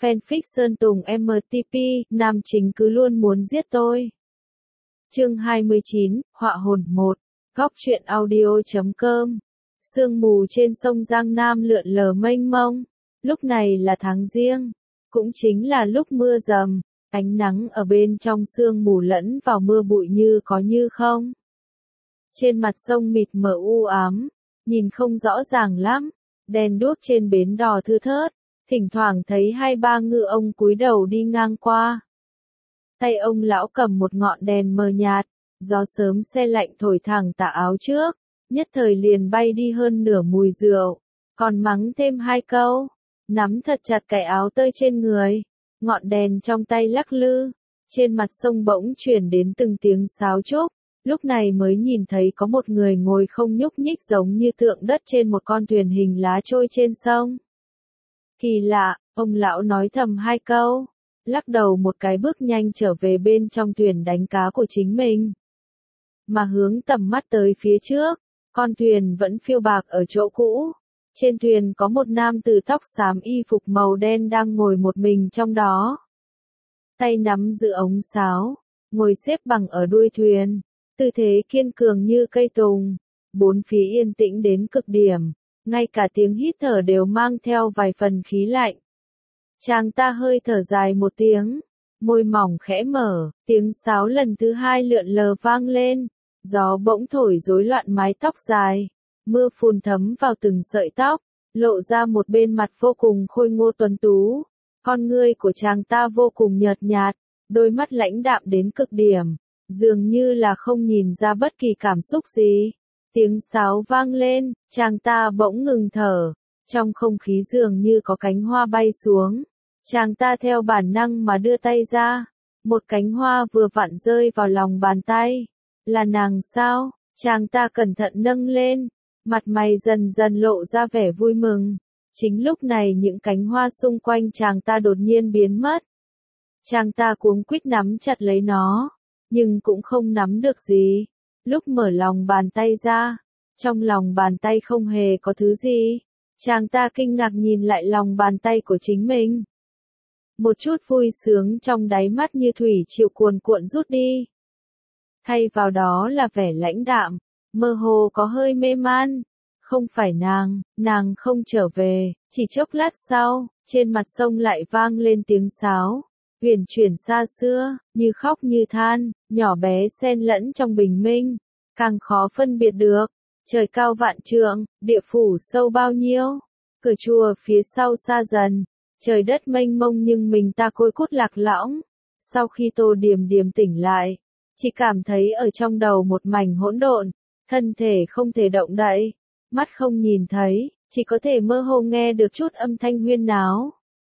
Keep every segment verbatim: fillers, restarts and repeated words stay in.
Fanfic Sơn Tùng em tê pê, nam chính cứ luôn muốn giết tôi. Chương hai mươi chín, Họa hồn một, góc truyện audio chấm com. Sương mù trên sông Giang Nam lượn lờ mênh mông. Lúc này là tháng Giêng, cũng chính là lúc mưa rầm, ánh nắng ở bên trong sương mù lẫn vào mưa bụi như có như không. Trên mặt sông mịt mờ u ám, nhìn không rõ ràng lắm, đèn đuốc trên bến đò thưa thớt, thỉnh thoảng thấy hai ba ngư ông cúi đầu đi ngang qua. Tay ông lão cầm một ngọn đèn mờ nhạt, gió sớm se lạnh thổi thẳng tà áo trước, nhất thời liền bay đi hơn nửa mùi rượu, còn mắng thêm hai câu, nắm thật chặt cái áo tơi trên người, ngọn đèn trong tay lắc lư, trên mặt sông bỗng truyền đến từng tiếng sáo trúc, lúc này mới nhìn thấy có một người ngồi không nhúc nhích giống như tượng đất trên một con thuyền hình lá trôi trên sông. Kỳ lạ, ông lão nói thầm hai câu, lắc đầu một cái bước nhanh trở về bên trong thuyền đánh cá của chính mình. Mà hướng tầm mắt tới phía trước, con thuyền vẫn phiêu bạc ở chỗ cũ. Trên thuyền có một nam tử tóc xám y phục màu đen đang ngồi một mình trong đó. Tay nắm giữ ống sáo, ngồi xếp bằng ở đuôi thuyền, tư thế kiên cường như cây tùng, bốn phía yên tĩnh đến cực điểm, ngay cả tiếng hít thở đều mang theo vài phần khí lạnh. Chàng ta hơi thở dài một tiếng, môi mỏng khẽ mở, tiếng sáo lần thứ hai lượn lờ vang lên, gió bỗng thổi rối loạn mái tóc dài, mưa phùn thấm vào từng sợi tóc, lộ ra một bên mặt vô cùng khôi ngô tuấn tú. Con ngươi của chàng ta vô cùng nhợt nhạt, đôi mắt lãnh đạm đến cực điểm, dường như là không nhìn ra bất kỳ cảm xúc gì. Tiếng sáo vang lên, chàng ta bỗng ngừng thở, trong không khí dường như có cánh hoa bay xuống. Chàng ta theo bản năng mà đưa tay ra, một cánh hoa vừa vặn rơi vào lòng bàn tay. Là nàng sao? Chàng ta cẩn thận nâng lên, mặt mày dần dần lộ ra vẻ vui mừng. Chính lúc này những cánh hoa xung quanh chàng ta đột nhiên biến mất. Chàng ta cuống quýt nắm chặt lấy nó, nhưng cũng không nắm được gì. Lúc mở lòng bàn tay ra, trong lòng bàn tay không hề có thứ gì. Chàng ta kinh ngạc nhìn lại lòng bàn tay của chính mình. Một chút vui sướng trong đáy mắt như thủy triều cuồn cuộn rút đi. Thay vào đó là vẻ lãnh đạm, mơ hồ có hơi mê man. Không phải nàng, nàng không trở về. Chỉ chốc lát sau, trên mặt sông lại vang lên tiếng sáo, huyền chuyển xa xưa, như khóc như than, nhỏ bé xen lẫn trong bình minh, càng khó phân biệt được. Trời cao vạn trượng, địa phủ sâu bao nhiêu, cửa chùa phía sau xa dần, trời đất mênh mông nhưng mình ta côi cút lạc lõng. Sau khi Tô Điềm Điềm tỉnh lại, chỉ cảm thấy ở trong đầu một mảnh hỗn độn, thân thể không thể động đậy, mắt không nhìn thấy, chỉ có thể mơ hồ nghe được chút âm thanh huyên náo.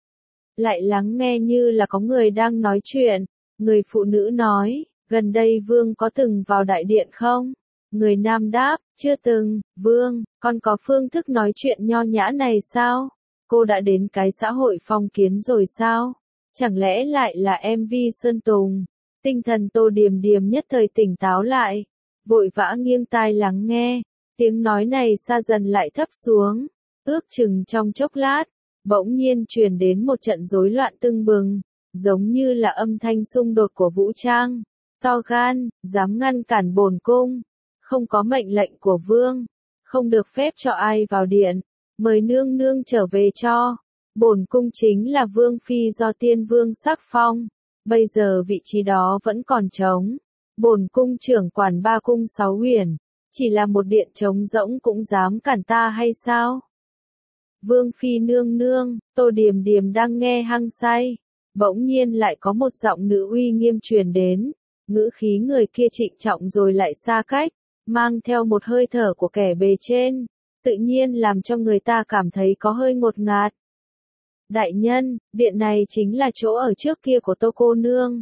Lại lắng nghe như là có người đang nói chuyện, người phụ nữ nói, gần đây Vương có từng vào đại điện không? Người nam đáp, chưa từng. Vương, con có phương thức nói chuyện nho nhã này sao? Cô đã đến cái xã hội phong kiến rồi sao? Chẳng lẽ lại là em vê Sơn Tùng? Tinh thần Tô Điềm Điềm nhất thời tỉnh táo lại, vội vã nghiêng tai lắng nghe, tiếng nói này xa dần lại thấp xuống, ước chừng trong chốc lát, bỗng nhiên truyền đến một trận rối loạn tưng bừng, giống như là âm thanh xung đột của vũ trang, to gan, dám ngăn cản bổn cung, không có mệnh lệnh của vương, không được phép cho ai vào điện, mời nương nương trở về cho, bổn cung chính là vương phi do tiên vương sắc phong. Bây giờ vị trí đó vẫn còn trống. Bổn cung trưởng quản ba cung sáu huyền, chỉ là một điện trống rỗng cũng dám cản ta hay sao? Vương phi nương nương, Tô Điềm Điềm đang nghe hăng say, bỗng nhiên lại có một giọng nữ uy nghiêm truyền đến, ngữ khí người kia trịnh trọng rồi lại xa cách, mang theo một hơi thở của kẻ bề trên, tự nhiên làm cho người ta cảm thấy có hơi ngột ngạt. Đại nhân, điện này chính là chỗ ở trước kia của Tô cô nương.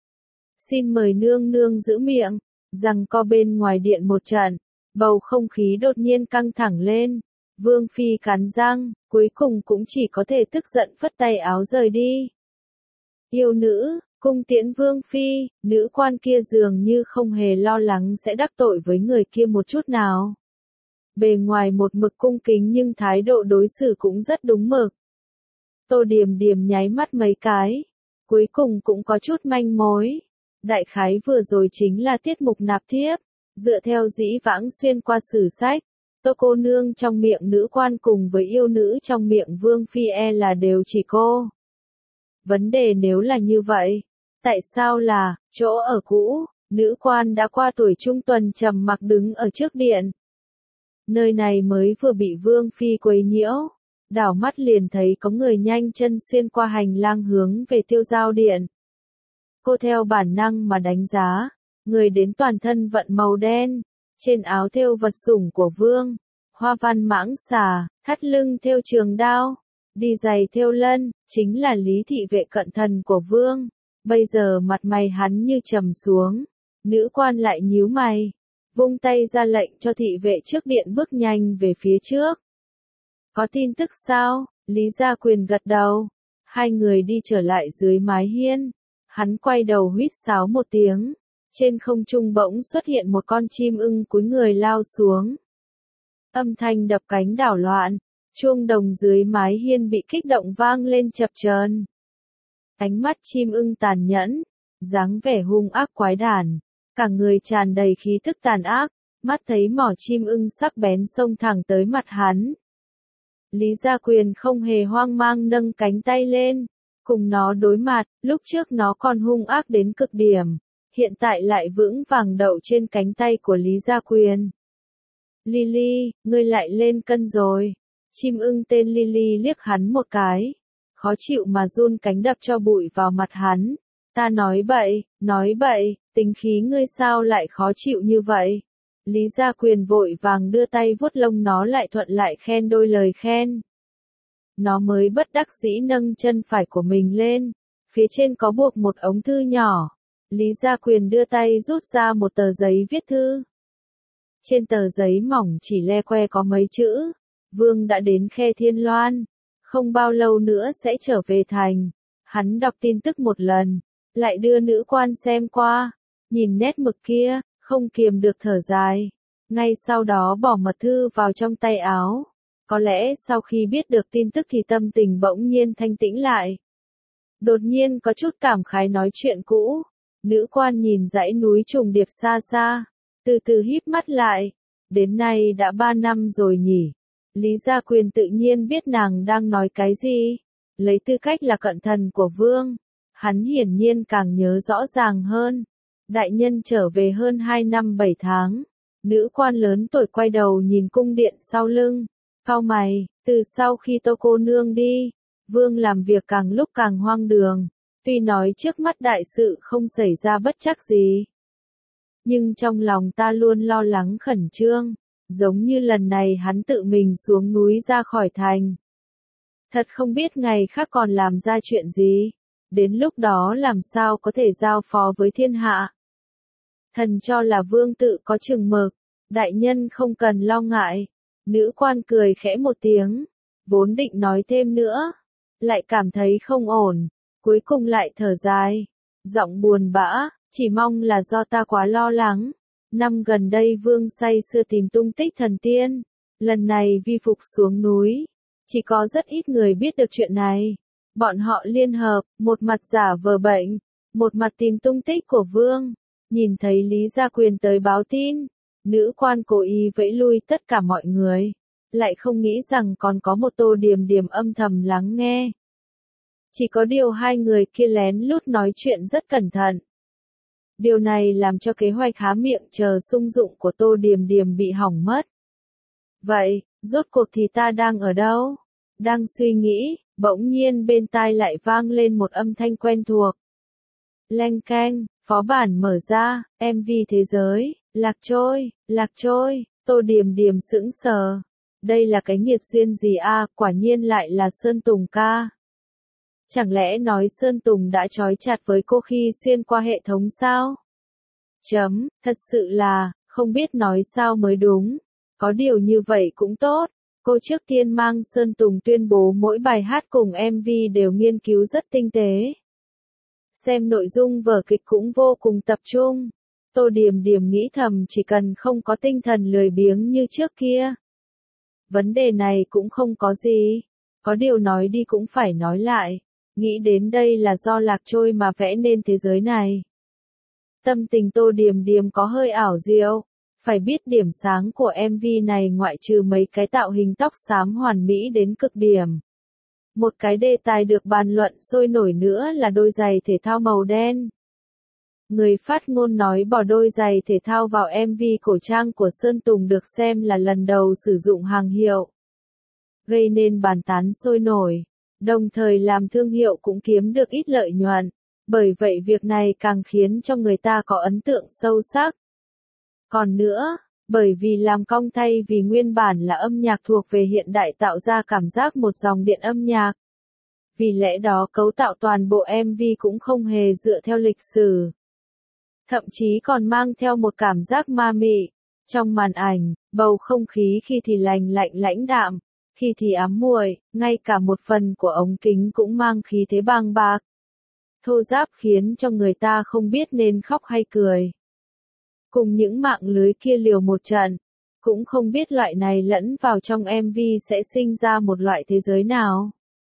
Xin mời nương nương giữ miệng, rằng co bên ngoài điện một trận, bầu không khí đột nhiên căng thẳng lên. Vương phi cắn răng, cuối cùng cũng chỉ có thể tức giận phất tay áo rời đi. Yêu nữ, cung tiễn vương phi, nữ quan kia dường như không hề lo lắng sẽ đắc tội với người kia một chút nào. Bề ngoài một mực cung kính nhưng thái độ đối xử cũng rất đúng mực. Tô Điềm Điềm nháy mắt mấy cái. Cuối cùng cũng có chút manh mối. Đại khái vừa rồi chính là tiết mục nạp thiếp. Dựa theo dĩ vãng xuyên qua sử sách, Tô cô nương trong miệng nữ quan cùng với yêu nữ trong miệng Vương Phi e là đều chỉ cô. Vấn đề nếu là như vậy, tại sao là, chỗ ở cũ, nữ quan đã qua tuổi trung tuần trầm mặc đứng ở trước điện. Nơi này mới vừa bị Vương Phi quấy nhiễu, đảo mắt liền thấy có người nhanh chân xuyên qua hành lang hướng về Tiêu Giao điện. Cô theo bản năng mà đánh giá, người đến toàn thân vận màu đen, trên áo thêu vật sủng của Vương, hoa văn mãng xà, thắt lưng thêu trường đao, đi giày thêu lân, chính là Lý thị vệ cận thần của Vương. Bây giờ mặt mày hắn như trầm xuống, nữ quan lại nhíu mày, vung tay ra lệnh cho thị vệ trước điện bước nhanh về phía trước. Có tin tức sao? Lý Gia Quyền gật đầu. Hai người đi trở lại dưới mái hiên. Hắn quay đầu huýt sáo một tiếng. Trên không trung bỗng xuất hiện một con chim ưng cúi người lao xuống. Âm thanh đập cánh đảo loạn. Chuông đồng dưới mái hiên bị kích động vang lên chập chờn. Ánh mắt chim ưng tàn nhẫn, dáng vẻ hung ác quái đản, cả người tràn đầy khí tức tàn ác, mắt thấy mỏ chim ưng sắc bén xông thẳng tới mặt hắn. Lý Gia Quyền không hề hoang mang nâng cánh tay lên, cùng nó đối mặt, lúc trước nó còn hung ác đến cực điểm, hiện tại lại vững vàng đậu trên cánh tay của Lý Gia Quyền. Lily, ngươi lại lên cân rồi. Chim ưng tên Lily liếc hắn một cái, khó chịu mà run cánh đập cho bụi vào mặt hắn. Ta nói bậy, nói bậy, tính khí ngươi sao lại khó chịu như vậy? Lý Gia Quyền vội vàng đưa tay vuốt lông nó lại thuận lại khen đôi lời khen. Nó mới bất đắc dĩ nâng chân phải của mình lên, phía trên có buộc một ống thư nhỏ. Lý Gia Quyền đưa tay rút ra một tờ giấy viết thư. Trên tờ giấy mỏng chỉ le que có mấy chữ, Vương đã đến Khe Thiên Loan, không bao lâu nữa sẽ trở về thành. Hắn đọc tin tức một lần, lại đưa nữ quan xem qua, nhìn nét mực kia, không kiềm được thở dài. Ngay sau đó bỏ mật thư vào trong tay áo. Có lẽ sau khi biết được tin tức thì tâm tình bỗng nhiên thanh tĩnh lại. Đột nhiên có chút cảm khái nói chuyện cũ. Nữ quan nhìn dãy núi trùng điệp xa xa, từ từ híp mắt lại. Đến nay đã ba năm rồi nhỉ. Lý Gia Quyền tự nhiên biết nàng đang nói cái gì. Lấy tư cách là cận thần của Vương, hắn hiển nhiên càng nhớ rõ ràng hơn. Đại nhân trở về hơn hai năm bảy tháng. Nữ quan lớn tuổi quay đầu nhìn cung điện sau lưng. Cau mày, từ sau khi Tô cô nương đi, Vương làm việc càng lúc càng hoang đường. Tuy nói trước mắt đại sự không xảy ra bất trắc gì, nhưng trong lòng ta luôn lo lắng khẩn trương. Giống như lần này hắn tự mình xuống núi ra khỏi thành. Thật không biết ngày khác còn làm ra chuyện gì. Đến lúc đó làm sao có thể giao phó với thiên hạ. Thần cho là Vương tự có chừng mực. Đại nhân không cần lo ngại. Nữ quan cười khẽ một tiếng. Vốn định nói thêm nữa. Lại cảm thấy không ổn. Cuối cùng lại thở dài. Giọng buồn bã. Chỉ mong là do ta quá lo lắng. Năm gần đây Vương say sưa tìm tung tích thần tiên. Lần này vi phục xuống núi. Chỉ có rất ít người biết được chuyện này. Bọn họ liên hợp, một mặt giả vờ bệnh, một mặt tìm tung tích của Vương. Nhìn thấy Lý Gia Quyền tới báo tin, nữ quan cố ý vẫy lui tất cả mọi người. Lại không nghĩ rằng còn có một Tô Điềm Điềm âm thầm lắng nghe. Chỉ có điều hai người kia lén lút nói chuyện rất cẩn thận. Điều này làm cho kế hoạch há miệng chờ sung dụng của Tô Điềm Điềm bị hỏng mất. Vậy, rốt cuộc thì ta đang ở đâu? Đang suy nghĩ, bỗng nhiên bên tai lại vang lên một âm thanh quen thuộc. Leng keng, phó bản mở ra, em vê thế giới, lạc trôi, lạc trôi, Tô Điềm Điềm sững sờ. Đây là cái nghiệt duyên gì a? Quả nhiên lại là Sơn Tùng ca. Chẳng lẽ nói Sơn Tùng đã trói chặt với cô khi xuyên qua hệ thống sao? Chấm, thật sự là, không biết nói sao mới đúng. Có điều như vậy cũng tốt. Cô trước tiên mang Sơn Tùng tuyên bố mỗi bài hát cùng em vê đều nghiên cứu rất tinh tế. Xem nội dung vở kịch cũng vô cùng tập trung. Tô Điềm Điềm nghĩ thầm chỉ cần không có tinh thần lười biếng như trước kia. Vấn đề này cũng không có gì. Có điều nói đi cũng phải nói lại, nghĩ đến đây là do Lạc Trôi mà vẽ nên thế giới này. Tâm tình Tô Điềm Điềm có hơi ảo diệu, phải biết điểm sáng của em vê này ngoại trừ mấy cái tạo hình tóc xám hoàn mỹ đến cực điểm. Một cái đề tài được bàn luận sôi nổi nữa là đôi giày thể thao màu đen. Người phát ngôn nói bỏ đôi giày thể thao vào em vê cổ trang của Sơn Tùng được xem là lần đầu sử dụng hàng hiệu, gây nên bàn tán sôi nổi, đồng thời làm thương hiệu cũng kiếm được ít lợi nhuận. Bởi vậy việc này càng khiến cho người ta có ấn tượng sâu sắc. Còn nữa, bởi vì làm cong thay vì nguyên bản là âm nhạc thuộc về hiện đại tạo ra cảm giác một dòng điện âm nhạc. Vì lẽ đó cấu tạo toàn bộ em vê cũng không hề dựa theo lịch sử. Thậm chí còn mang theo một cảm giác ma mị. Trong màn ảnh, bầu không khí khi thì lành lạnh lãnh đạm, khi thì ám muội, ngay cả một phần của ống kính cũng mang khí thế bàng bạc. Thô ráp khiến cho người ta không biết nên khóc hay cười. Cùng những mạng lưới kia liều một trận, cũng không biết loại này lẫn vào trong em vê sẽ sinh ra một loại thế giới nào.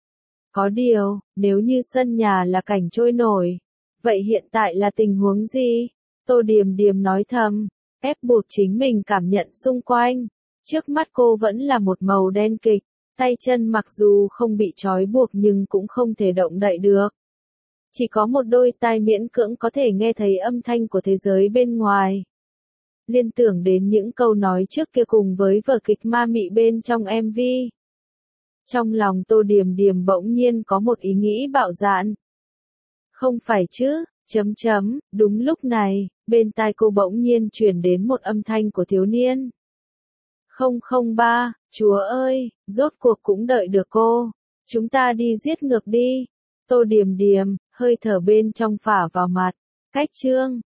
Có điều, nếu như sân nhà là cảnh trôi nổi, vậy hiện tại là tình huống gì? Tô Điềm Điềm nói thầm, ép buộc chính mình cảm nhận xung quanh. Trước mắt cô vẫn là một màu đen kịch, tay chân mặc dù không bị trói buộc nhưng cũng không thể động đậy được. Chỉ có một đôi tai miễn cưỡng có thể nghe thấy âm thanh của thế giới bên ngoài. Liên tưởng đến những câu nói trước kia cùng với vở kịch ma mị bên trong em vê. Trong lòng Tô Điềm Điềm bỗng nhiên có một ý nghĩ bạo dạn. Không phải chứ, chấm chấm, đúng lúc này, bên tai cô bỗng nhiên truyền đến một âm thanh của thiếu niên. không không ba, chúa ơi, rốt cuộc cũng đợi được cô. Chúng ta đi giết ngược đi. Tô Điềm Điềm, hơi thở bên trong phả vào mặt. Cách chương.